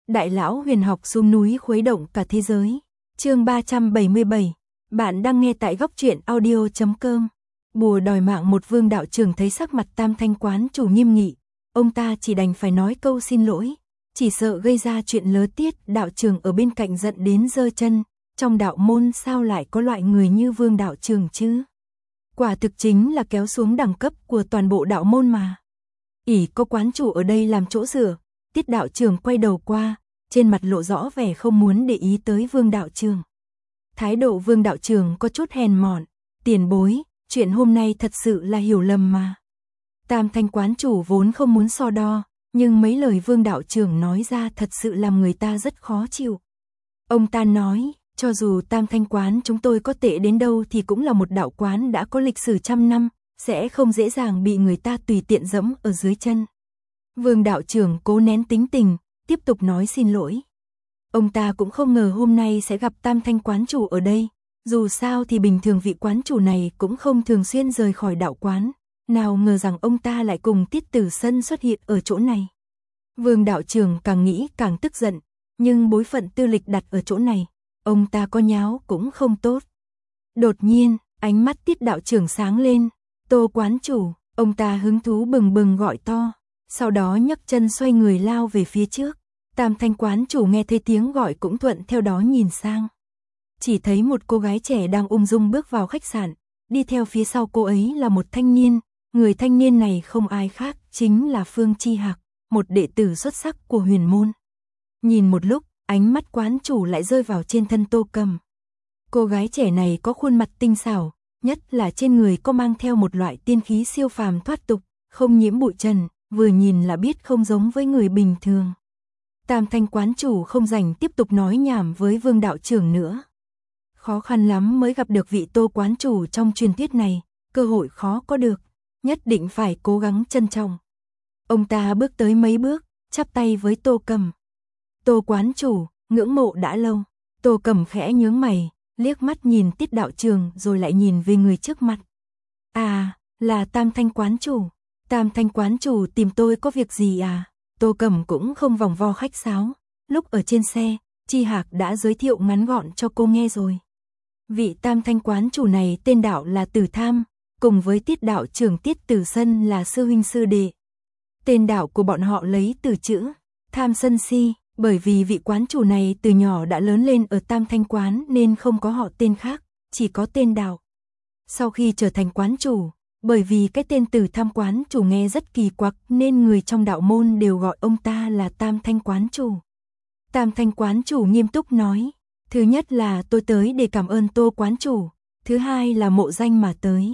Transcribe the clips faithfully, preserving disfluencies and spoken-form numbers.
Đại lão huyền học xuống núi khuấy động cả thế giới. Chương ba trăm bảy mươi bảy. Bạn đang nghe tại góc truyện audio chấm com. Bùa đòi mạng một vương đạo trưởng thấy sắc mặt Tam Thanh quán chủ nghiêm nghị, ông ta chỉ đành phải nói câu xin lỗi, chỉ sợ gây ra chuyện lớ tiết. Đạo trưởng ở bên cạnh giận đến giơ chân, trong đạo môn sao lại có loại người như vương đạo trưởng chứ? Quả thực chính là kéo xuống đẳng cấp của toàn bộ đạo môn mà. ỷ có quán chủ ở đây làm chỗ dựa, Tiết đạo trưởng quay đầu qua, trên mặt lộ rõ vẻ không muốn để ý tới vương đạo trưởng. Thái độ vương đạo trưởng có chút hèn mọn, tiền bối, chuyện hôm nay thật sự là hiểu lầm mà. Tam Thanh quán chủ vốn không muốn so đo, nhưng mấy lời vương đạo trưởng nói ra thật sự làm người ta rất khó chịu. Ông ta nói, cho dù Tam Thanh quán chúng tôi có tệ đến đâu thì cũng là một đạo quán đã có lịch sử trăm năm, sẽ không dễ dàng bị người ta tùy tiện dẫm ở dưới chân. Vương đạo trưởng cố nén tính tình, tiếp tục nói xin lỗi. Ông ta cũng không ngờ hôm nay sẽ gặp Tam Thanh quán chủ ở đây, dù sao thì bình thường vị quán chủ này cũng không thường xuyên rời khỏi đạo quán, nào ngờ rằng ông ta lại cùng Tiết Tử Sân xuất hiện ở chỗ này. Vương đạo trưởng càng nghĩ càng tức giận, nhưng bối phận tư lịch đặt ở chỗ này, ông ta có nháo cũng không tốt. Đột nhiên, ánh mắt Tiết đạo trưởng sáng lên, Tô quán chủ, ông ta hứng thú bừng bừng gọi to, sau đó nhấc chân xoay người lao về phía trước. Tam Thanh quán chủ nghe thấy tiếng gọi cũng thuận theo đó nhìn sang. Chỉ thấy một cô gái trẻ đang ung dung bước vào khách sạn, đi theo phía sau cô ấy là một thanh niên, người thanh niên này không ai khác, chính là Phương Chi Hạc, một đệ tử xuất sắc của huyền môn. Nhìn một lúc, ánh mắt quán chủ lại rơi vào trên thân Tô Cầm. Cô gái trẻ này có khuôn mặt tinh xảo, nhất là trên người có mang theo một loại tiên khí siêu phàm thoát tục, không nhiễm bụi trần, vừa nhìn là biết không giống với người bình thường. Tam Thanh quán chủ không rảnh tiếp tục nói nhảm với vương đạo trưởng nữa. Khó khăn lắm mới gặp được vị Tô quán chủ trong truyền thuyết này, cơ hội khó có được, nhất định phải cố gắng trân trọng. Ông ta bước tới mấy bước, chắp tay với Tô Cầm. Tô quán chủ, ngưỡng mộ đã lâu. Tô Cầm khẽ nhướng mày, liếc mắt nhìn Tiết đạo trưởng rồi lại nhìn về người trước mặt. À, là Tam Thanh quán chủ. Tam Thanh quán chủ tìm tôi có việc gì à? Tô Cầm cũng không vòng vo khách sáo. Lúc ở trên xe, Chi Hạc đã giới thiệu ngắn gọn cho cô nghe rồi. Vị Tam Thanh quán chủ này tên đạo là Tử Tham, cùng với Tiết đạo trưởng Tiết Tử Sân là sư huynh sư đệ. Tên đạo của bọn họ lấy từ chữ Tham Sân Si, bởi vì vị quán chủ này từ nhỏ đã lớn lên ở Tam Thanh quán nên không có họ tên khác, chỉ có tên đạo. Sau khi trở thành quán chủ, bởi vì cái tên Tử Tham quán chủ nghe rất kỳ quặc nên người trong đạo môn đều gọi ông ta là Tam Thanh quán chủ. Tam Thanh quán chủ nghiêm túc nói, thứ nhất là tôi tới để cảm ơn Tô quán chủ, thứ hai là mộ danh mà tới.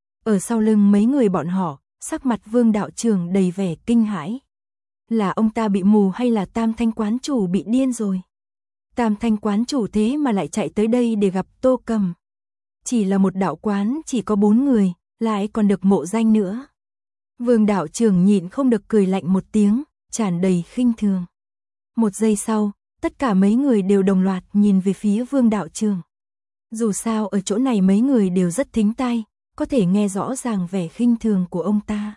Ở sau lưng mấy người bọn họ, sắc mặt vương đạo trưởng đầy vẻ kinh hãi. Là ông ta bị mù hay là Tam Thanh quán chủ bị điên rồi? Tam Thanh quán chủ thế mà lại chạy tới đây để gặp Tô Cầm. Chỉ là một đạo quán chỉ có bốn người, lại còn được mộ danh nữa. Vương đạo trưởng nhịn không được cười lạnh một tiếng, tràn đầy khinh thường. Một giây sau, tất cả mấy người đều đồng loạt nhìn về phía vương đạo trưởng. Dù sao ở chỗ này mấy người đều rất thính tai, có thể nghe rõ ràng vẻ khinh thường của ông ta.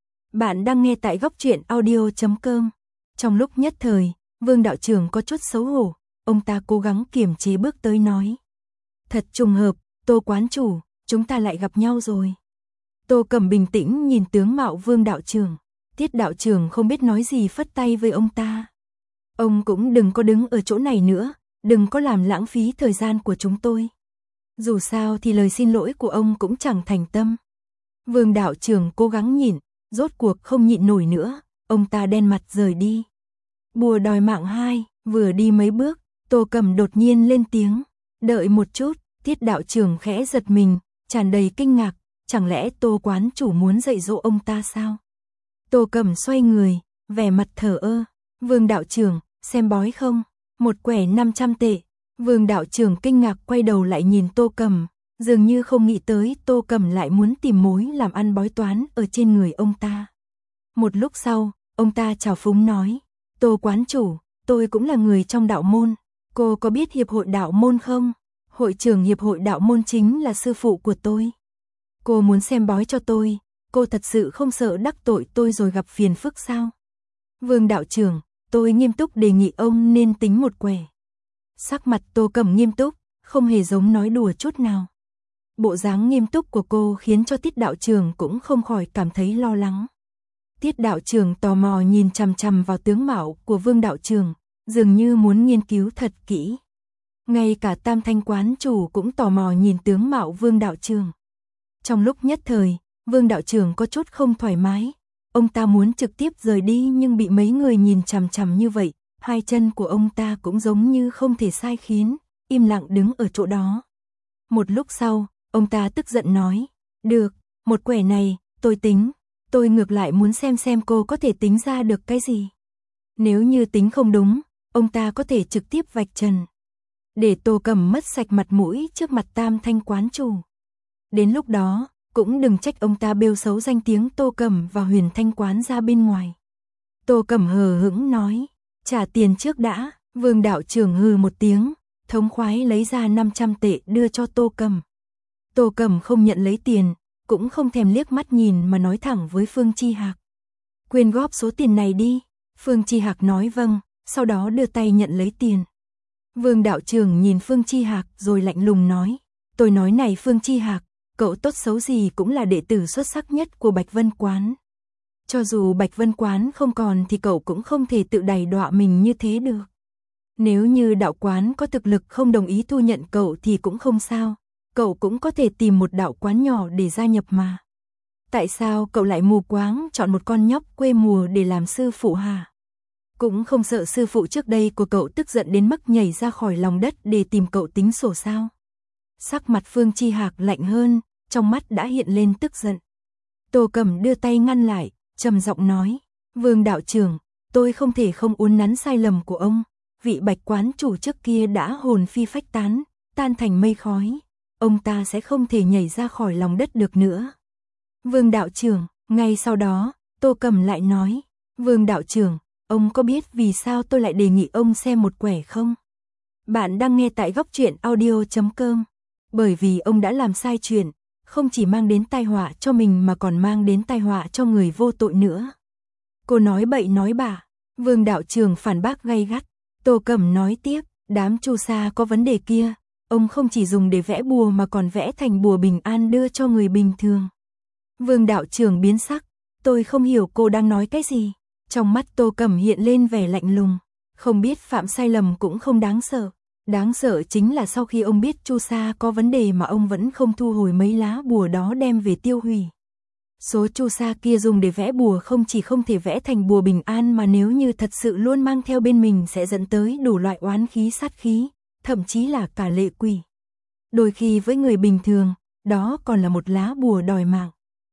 Bạn đang nghe tại góc truyện audio chấm com. Trong lúc nhất thời, vương đạo trưởng có chút xấu hổ, ông ta cố gắng kiềm chế bước tới nói. Thật trùng hợp, Tô quán chủ, chúng ta lại gặp nhau rồi. Tô Cầm bình tĩnh nhìn tướng mạo vương đạo trưởng. Tiết đạo trưởng không biết nói gì phất tay với ông ta. Ông cũng đừng có đứng ở chỗ này nữa, đừng có làm lãng phí thời gian của chúng tôi. Dù sao thì lời xin lỗi của ông cũng chẳng thành tâm. Vương đạo trưởng cố gắng nhịn, rốt cuộc không nhịn nổi nữa, ông ta đen mặt rời đi. Bùa đòi mạng hai, vừa đi mấy bước, Tô Cầm đột nhiên lên tiếng. Đợi một chút, Tiết đạo trưởng khẽ giật mình, tràn đầy kinh ngạc, chẳng lẽ Tô quán chủ muốn dạy dỗ ông ta sao? Tô Cầm xoay người, vẻ mặt thờ ơ. Vương đạo trưởng, xem bói không? Một quẻ năm trăm tệ. Vương đạo trưởng kinh ngạc quay đầu lại nhìn Tô Cầm, dường như không nghĩ tới Tô Cầm lại muốn tìm mối làm ăn bói toán ở trên người ông ta. Một lúc sau, ông ta chào phúng nói, Tô quán chủ, tôi cũng là người trong đạo môn, cô có biết hiệp hội đạo môn không? Hội trưởng hiệp hội đạo môn chính là sư phụ của tôi. Cô muốn xem bói cho tôi, cô thật sự không sợ đắc tội tôi rồi gặp phiền phức sao? Vương đạo trưởng, tôi nghiêm túc đề nghị ông nên tính một quẻ. Sắc mặt Tô Cẩm nghiêm túc, không hề giống nói đùa chút nào. Bộ dáng nghiêm túc của cô khiến cho Tiết đạo trưởng cũng không khỏi cảm thấy lo lắng. Tiết đạo trưởng tò mò nhìn chằm chằm vào tướng mạo của Vương đạo trưởng, dường như muốn nghiên cứu thật kỹ. Ngay cả Tam Thanh quán chủ cũng tò mò nhìn tướng mạo Vương đạo trưởng. Trong lúc nhất thời, Vương đạo trưởng có chút không thoải mái. Ông ta muốn trực tiếp rời đi nhưng bị mấy người nhìn chằm chằm như vậy, hai chân của ông ta cũng giống như không thể sai khiến, im lặng đứng ở chỗ đó. Một lúc sau, ông ta tức giận nói, được, một quẻ này, tôi tính, tôi ngược lại muốn xem xem cô có thể tính ra được cái gì. Nếu như tính không đúng, ông ta có thể trực tiếp vạch trần. Để Tô Cẩm mất sạch mặt mũi trước mặt Tam Thanh quán chủ. Đến lúc đó, cũng đừng trách ông ta bêu xấu danh tiếng Tô Cẩm và Huyền Thanh quán ra bên ngoài. Tô Cẩm hờ hững nói, trả tiền trước đã. Vương đạo trưởng hừ một tiếng, thống khoái lấy ra năm trăm tệ đưa cho Tô Cẩm. Tô Cẩm không nhận lấy tiền, cũng không thèm liếc mắt nhìn mà nói thẳng với Phương Chi Hạc. Quyên góp số tiền này đi. Phương Chi Hạc nói vâng, sau đó đưa tay nhận lấy tiền. Vương đạo trưởng nhìn Phương Chi Hạc rồi lạnh lùng nói, tôi nói này Phương Chi Hạc, cậu tốt xấu gì cũng là đệ tử xuất sắc nhất của Bạch Vân Quán. Cho dù Bạch Vân Quán không còn thì cậu cũng không thể tự đày đọa mình như thế được. Nếu như đạo quán có thực lực không đồng ý thu nhận cậu thì cũng không sao, cậu cũng có thể tìm một đạo quán nhỏ để gia nhập mà. Tại sao cậu lại mù quáng chọn một con nhóc quê mùa để làm sư phụ hả? Cũng không sợ sư phụ trước đây của cậu tức giận đến mức nhảy ra khỏi lòng đất để tìm cậu tính sổ sao? Sắc mặt Phương Chi Hạc lạnh hơn, trong mắt đã hiện lên tức giận. Tô Cẩm đưa tay ngăn lại, trầm giọng nói, Vương đạo trưởng, tôi không thể không uốn nắn sai lầm của ông. Vị Bạch quán chủ trước kia đã hồn phi phách tán, tan thành mây khói. Ông ta sẽ không thể nhảy ra khỏi lòng đất được nữa. Vương đạo trưởng, ngay sau đó, Tô Cẩm lại nói, Vương đạo trưởng, ông có biết vì sao tôi lại đề nghị ông xem một quẻ không? Bạn đang nghe tại góc truyện audio chấm com. Bởi vì ông đã làm sai chuyện, không chỉ mang đến tai họa cho mình mà còn mang đến tai họa cho người vô tội nữa. Cô nói bậy nói bạ. Vương đạo trưởng phản bác gay gắt. Tô Cẩm nói tiếp, đám chu sa có vấn đề kia, ông không chỉ dùng để vẽ bùa mà còn vẽ thành bùa bình an đưa cho người bình thường. Vương đạo trưởng biến sắc, tôi không hiểu cô đang nói cái gì. Trong mắt Tô Cẩm hiện lên vẻ lạnh lùng, không biết phạm sai lầm cũng không đáng sợ. Đáng sợ chính là sau khi ông biết chu sa có vấn đề mà ông vẫn không thu hồi mấy lá bùa đó đem về tiêu hủy. Số chu sa kia dùng để vẽ bùa không chỉ không thể vẽ thành bùa bình an mà nếu như thật sự luôn mang theo bên mình sẽ dẫn tới đủ loại oán khí sát khí, thậm chí là cả lệ quỷ. Đôi khi với người bình thường, đó còn là một lá bùa đòi mạng.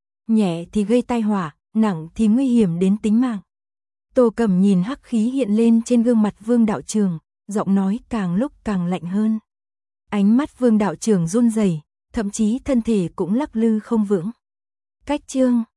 Nhẹ thì gây tai họa, nặng thì nguy hiểm đến tính mạng. Tô Cẩm nhìn hắc khí hiện lên trên gương mặt Vương đạo trưởng, giọng nói càng lúc càng lạnh hơn. Ánh mắt Vương đạo trưởng run rẩy, thậm chí thân thể cũng lắc lư không vững. Cách chương